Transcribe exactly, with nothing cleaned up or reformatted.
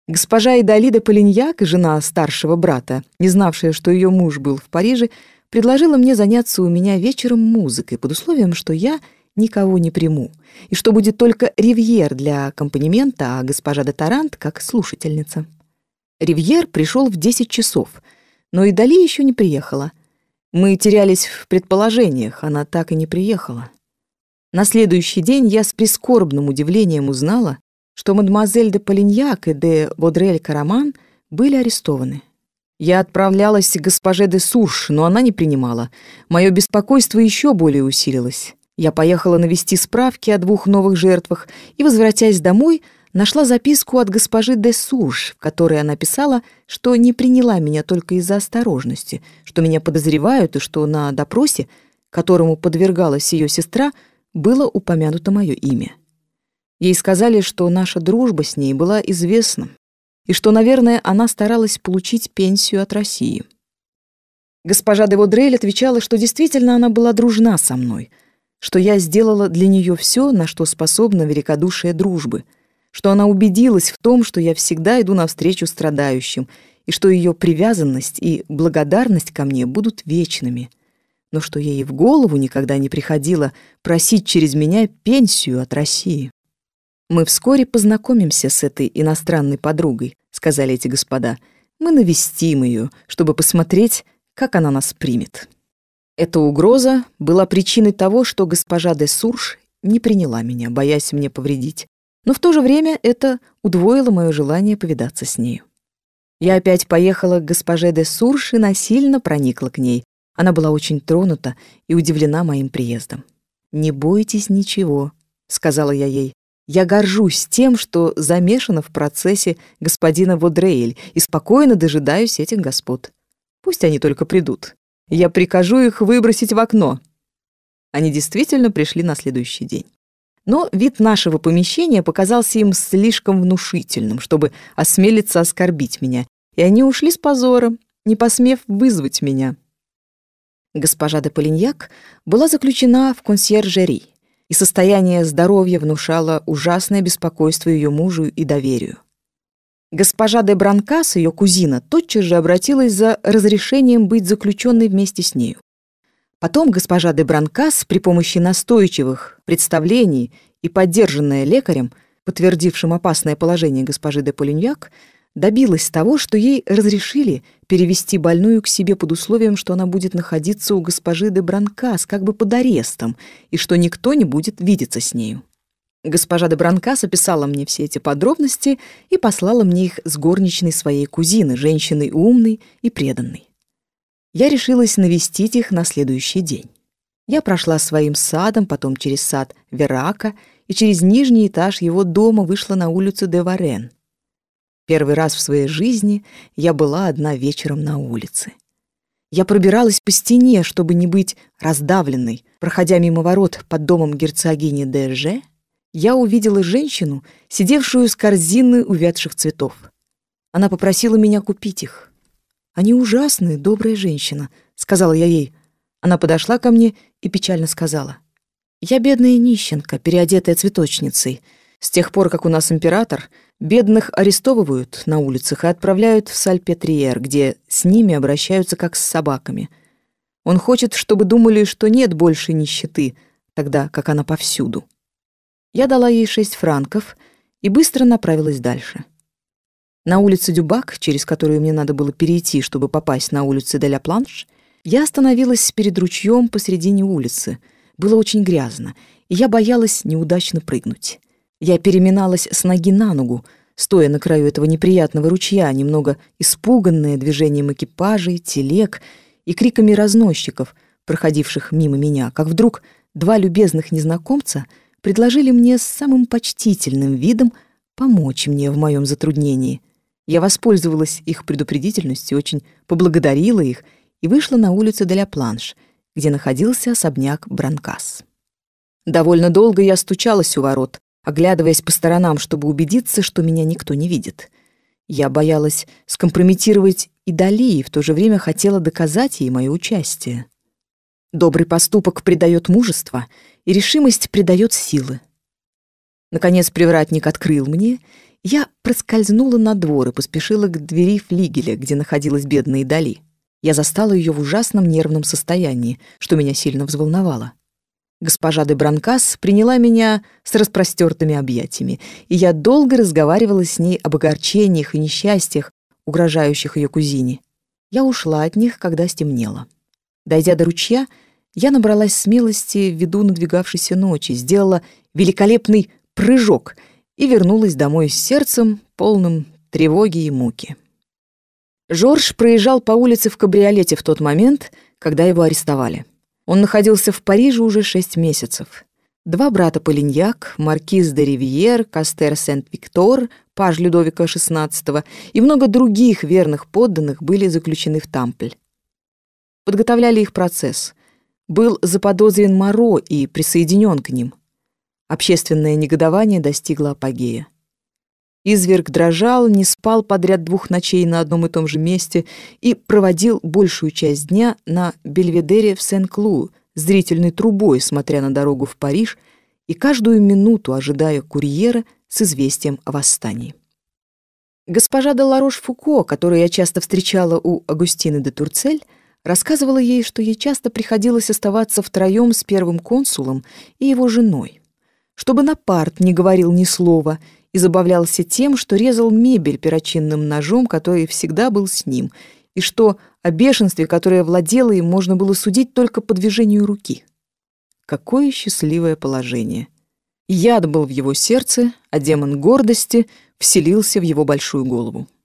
Госпожа Идалида Полиньяк, жена старшего брата, не знавшая, что ее муж был в Париже, предложила мне заняться у меня вечером музыкой под условием, что я никого не приму, и что будет только ривьер для аккомпанемента, а госпожа де Тарант как слушательница. Ривьер пришел в десять часов, но Идали еще не приехала. Мы терялись в предположениях, она так и не приехала. На следующий день я с прискорбным удивлением узнала, что мадемуазель де Полиньяк и де Бодрель-Караман были арестованы. Я отправлялась к госпоже де Сурш, но она не принимала. Мое беспокойство еще более усилилось. Я поехала навести справки о двух новых жертвах и, возвратясь домой, нашла записку от госпожи де Сурш, в которой она писала, что не приняла меня только из-за осторожности, что меня подозревают и что на допросе, которому подвергалась ее сестра, было упомянуто мое имя. Ей сказали, что наша дружба с ней была известна, и что, наверное, она старалась получить пенсию от России. Госпожа де Бодрель отвечала, что действительно она была дружна со мной, что я сделала для нее все, на что способна великодушие дружбы, что она убедилась в том, что я всегда иду навстречу страдающим, и что ее привязанность и благодарность ко мне будут вечными, но что ей в голову никогда не приходило просить через меня пенсию от России. «Мы вскоре познакомимся с этой иностранной подругой», — сказали эти господа. «Мы навестим ее, чтобы посмотреть, как она нас примет». Эта угроза была причиной того, что госпожа де Сурш не приняла меня, боясь мне повредить. Но в то же время это удвоило мое желание повидаться с нею. Я опять поехала к госпоже де Сурш и насильно проникла к ней. Она была очень тронута и удивлена моим приездом. «Не бойтесь ничего», — сказала я ей. «Я горжусь тем, что замешана в процессе господина Водрейль и спокойно дожидаюсь этих господ. Пусть они только придут. Я прикажу их выбросить в окно». Они действительно пришли на следующий день. Но вид нашего помещения показался им слишком внушительным, чтобы осмелиться оскорбить меня, и они ушли с позором, не посмев вызвать меня. Госпожа де Полиньяк была заключена в консьержери, и состояние здоровья внушало ужасное беспокойство ее мужу и доверию. Госпожа де Бранкас, ее кузина, тотчас же обратилась за разрешением быть заключенной вместе с нею. Потом госпожа де Бранкас при помощи настойчивых представлений и поддержанная лекарем, подтвердившим опасное положение госпожи де Полиньяк, добилась того, что ей разрешили перевести больную к себе под условием, что она будет находиться у госпожи де Бранкас как бы под арестом и что никто не будет видеться с нею. Госпожа де Бранкас описала мне все эти подробности и послала мне их с горничной своей кузины, женщиной умной и преданной. Я решилась навестить их на следующий день. Я прошла своим садом, потом через сад Верака и через нижний этаж его дома вышла на улицу де Варен. Первый раз в своей жизни я была одна вечером на улице. Я пробиралась по стене, чтобы не быть раздавленной. Проходя мимо ворот под домом герцогини де Ж, я увидела женщину, сидевшую с корзиной увядших цветов. Она попросила меня купить их. «Они ужасные, добрая женщина», — сказала я ей. Она подошла ко мне и печально сказала: «Я бедная нищенка, переодетая цветочницей. С тех пор, как у нас император, бедных арестовывают на улицах и отправляют в Сальпетриер, где с ними обращаются как с собаками. Он хочет, чтобы думали, что нет больше нищеты, тогда как она повсюду». Я дала ей шесть франков и быстро направилась дальше. На улице Дюбак, через которую мне надо было перейти, чтобы попасть на улицу де ля Планш, я остановилась перед ручьем посредине улицы. Было очень грязно, и я боялась неудачно прыгнуть. Я переминалась с ноги на ногу, стоя на краю этого неприятного ручья, немного испуганная движением экипажей, телег и криками разносчиков, проходивших мимо меня, как вдруг два любезных незнакомца предложили мне с самым почтительным видом помочь мне в моем затруднении. Я воспользовалась их предупредительностью, очень поблагодарила их и вышла на улицу де ля Планш, где находился особняк Бранкас. Довольно долго я стучалась у ворот, оглядываясь по сторонам, чтобы убедиться, что меня никто не видит. Я боялась скомпрометировать Идали и в то же время хотела доказать ей мое участие. Добрый поступок придает мужество, и решимость придает силы. Наконец привратник открыл мне, Я проскользнула на двор и поспешила к двери флигеля, где находилась бедная Идали. Я застала ее в ужасном нервном состоянии, что меня сильно взволновало. Госпожа де Бранкас приняла меня с распростертыми объятиями, и я долго разговаривала с ней об огорчениях и несчастьях, угрожающих ее кузине. Я ушла от них, когда стемнело. Дойдя до ручья, я набралась смелости ввиду надвигавшейся ночи, сделала великолепный прыжок и вернулась домой с сердцем, полным тревоги и муки. Жорж проезжал по улице в кабриолете в тот момент, когда его арестовали. Он находился в Париже уже шесть месяцев. Два брата Полиньяк, маркиз де Ривьер, Кастер Сент-Виктор, паж Людовика шестнадцатого и много других верных подданных были заключены в Тампль. Подготовляли их процесс. Был заподозрен Моро и присоединен к ним. Общественное негодование достигло апогея. Изверг дрожал, не спал подряд двух ночей на одном и том же месте и проводил большую часть дня на Бельведере в Сен-Клу, зрительной трубой, смотря на дорогу в Париж и каждую минуту ожидая курьера с известием о восстании. Госпожа де Ларош-Фуко, которую я часто встречала у Агустины де Турцель, рассказывала ей, что ей часто приходилось оставаться втроем с первым консулом и его женой, чтобы Бонапарт не говорил ни слова и забавлялся тем, что резал мебель перочинным ножом, который всегда был с ним, и что о бешенстве, которое владело им, можно было судить только по движению руки. Какое счастливое положение! Яд был в его сердце, а демон гордости вселился в его большую голову.